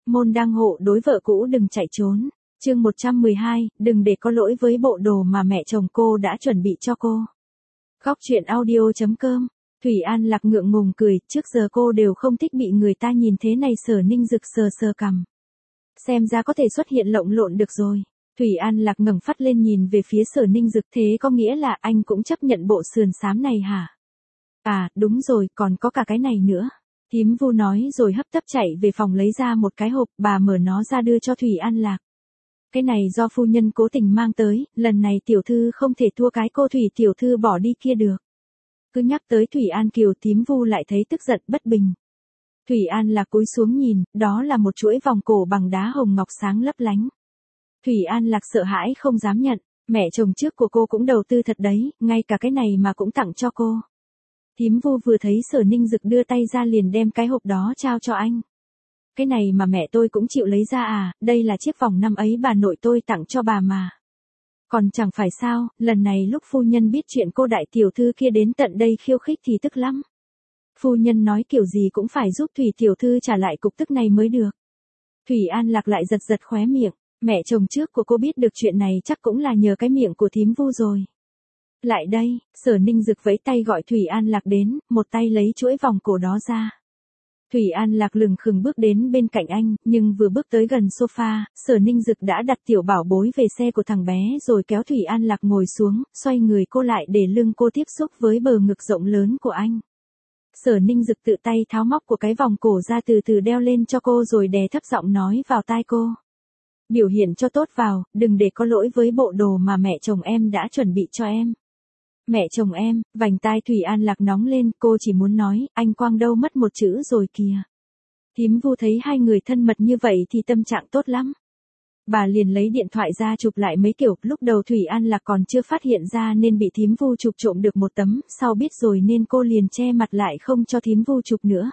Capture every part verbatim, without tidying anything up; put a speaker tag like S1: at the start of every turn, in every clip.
S1: môn đăng hộ đối vợ cũ đừng chạy trốn. Chương một trăm mười hai, đừng để có lỗi với bộ đồ mà mẹ chồng cô đã chuẩn bị cho cô. Góc truyện audio chấm com. Thủy An Lạc ngượng ngùng cười, trước giờ cô đều không thích bị người ta nhìn thế này. Sở Ninh Dực sờ sờ cằm. Xem ra có thể xuất hiện lộng lộn được rồi. Thủy An Lạc ngẩng phát lên nhìn về phía Sở Ninh Dực, thế có nghĩa là anh cũng chấp nhận bộ sườn xám này hả? À, đúng rồi, còn có cả cái này nữa. Thím Vu nói rồi hấp tấp chạy về phòng lấy ra một cái hộp, bà mở nó ra đưa cho Thủy An Lạc. Cái này do phu nhân cố tình mang tới, lần này tiểu thư không thể thua cái cô Thủy tiểu thư bỏ đi kia được. Cứ nhắc tới Thủy An Kiều, Thím Vu lại thấy tức giận bất bình. Thủy An Lạc cúi xuống nhìn, đó là một chuỗi vòng cổ bằng đá hồng ngọc sáng lấp lánh. Thủy An Lạc sợ hãi không dám nhận, mẹ chồng trước của cô cũng đầu tư thật đấy, ngay cả cái này mà cũng tặng cho cô. Thím Vu vừa thấy Sở Ninh Dực đưa tay ra liền đem cái hộp đó trao cho anh. Cái này mà mẹ tôi cũng chịu lấy ra à, đây là chiếc vòng năm ấy bà nội tôi tặng cho bà mà. Còn chẳng phải sao, lần này lúc phu nhân biết chuyện cô đại tiểu thư kia đến tận đây khiêu khích thì tức lắm. Phu nhân nói kiểu gì cũng phải giúp Thủy tiểu thư trả lại cục tức này mới được. Thủy An Lạc lại giật giật khóe miệng, mẹ chồng trước của cô biết được chuyện này chắc cũng là nhờ cái miệng của thím Vu rồi. Lại đây, Sở Ninh Dực vẫy tay gọi Thủy An Lạc đến, một tay lấy chuỗi vòng cổ đó ra. Thủy An Lạc lừng khừng bước đến bên cạnh anh, nhưng vừa bước tới gần sofa, Sở Ninh Dực đã đặt tiểu bảo bối về xe của thằng bé rồi kéo Thủy An Lạc ngồi xuống, xoay người cô lại để lưng cô tiếp xúc với bờ ngực rộng lớn của anh. Sở Ninh Dực tự tay tháo móc của cái vòng cổ ra từ từ đeo lên cho cô rồi đè thấp giọng nói vào tai cô. Biểu hiện cho tốt vào, đừng để có lỗi với bộ đồ mà mẹ chồng em đã chuẩn bị cho em. Mẹ chồng em, vành tai Thủy An Lạc nóng lên, cô chỉ muốn nói, anh Quang đâu mất một chữ rồi kìa. Thím Vu thấy hai người thân mật như vậy thì tâm trạng tốt lắm. Bà liền lấy điện thoại ra chụp lại mấy kiểu, lúc đầu Thủy An Lạc còn chưa phát hiện ra nên bị thím Vu chụp trộm được một tấm, sau biết rồi nên cô liền che mặt lại không cho thím Vu chụp nữa.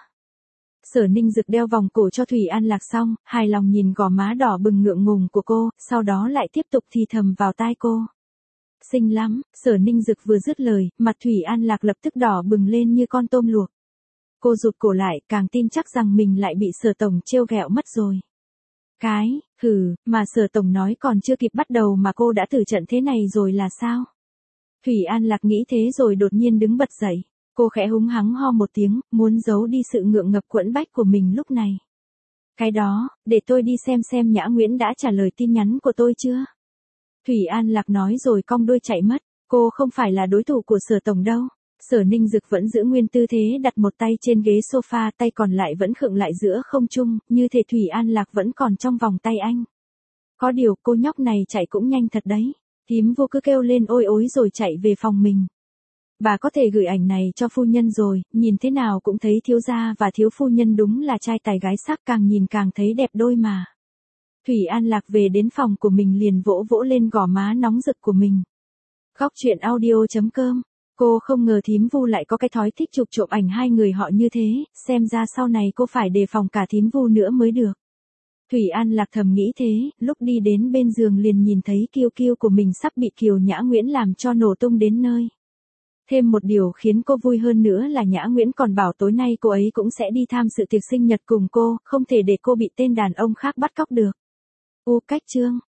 S1: Sở Ninh Dực đeo vòng cổ cho Thủy An Lạc xong, hài lòng nhìn gò má đỏ bừng ngượng ngùng của cô, sau đó lại tiếp tục thì thầm vào tai cô. Xinh lắm, Sở Ninh Dực vừa dứt lời, mặt Thủy An Lạc lập tức đỏ bừng lên như con tôm luộc. Cô rụt cổ lại, càng tin chắc rằng mình lại bị Sở Tổng trêu ghẹo mất rồi. Cái, hừ, mà Sở Tổng nói còn chưa kịp bắt đầu mà cô đã tử trận thế này rồi là sao? Thủy An Lạc nghĩ thế rồi đột nhiên đứng bật dậy. Cô khẽ húng hắng ho một tiếng, muốn giấu đi sự ngượng ngập quẫn bách của mình lúc này. Cái đó, để tôi đi xem xem Nhã Nguyễn đã trả lời tin nhắn của tôi chưa? Thủy An Lạc nói rồi cong đuôi chạy mất, cô không phải là đối thủ của Sở Tổng đâu. Sở Ninh Dực vẫn giữ nguyên tư thế đặt một tay trên ghế sofa, tay còn lại vẫn khựng lại giữa không trung, như thể Thủy An Lạc vẫn còn trong vòng tay anh. Có điều cô nhóc này chạy cũng nhanh thật đấy. Thím Vu cứ kêu lên ôi ối rồi chạy về phòng mình. Bà có thể gửi ảnh này cho phu nhân rồi, nhìn thế nào cũng thấy thiếu gia và thiếu phu nhân đúng là trai tài gái sắc, càng nhìn càng thấy đẹp đôi mà. Thủy An Lạc về đến phòng của mình liền vỗ vỗ lên gò má nóng rực của mình. Góc truyện audio chấm com. Cô không ngờ thím Vu lại có cái thói thích chụp trộm ảnh hai người họ như thế, xem ra sau này cô phải đề phòng cả thím Vu nữa mới được. Thủy An Lạc thầm nghĩ thế, lúc đi đến bên giường liền nhìn thấy Kiêu Kiêu của mình sắp bị Kiều Nhã Nguyễn làm cho nổ tung đến nơi. Thêm một điều khiến cô vui hơn nữa là Nhã Nguyễn còn bảo tối nay cô ấy cũng sẽ đi tham dự tiệc sinh nhật cùng cô, không thể để cô bị tên đàn ông khác bắt cóc được. U cách chương.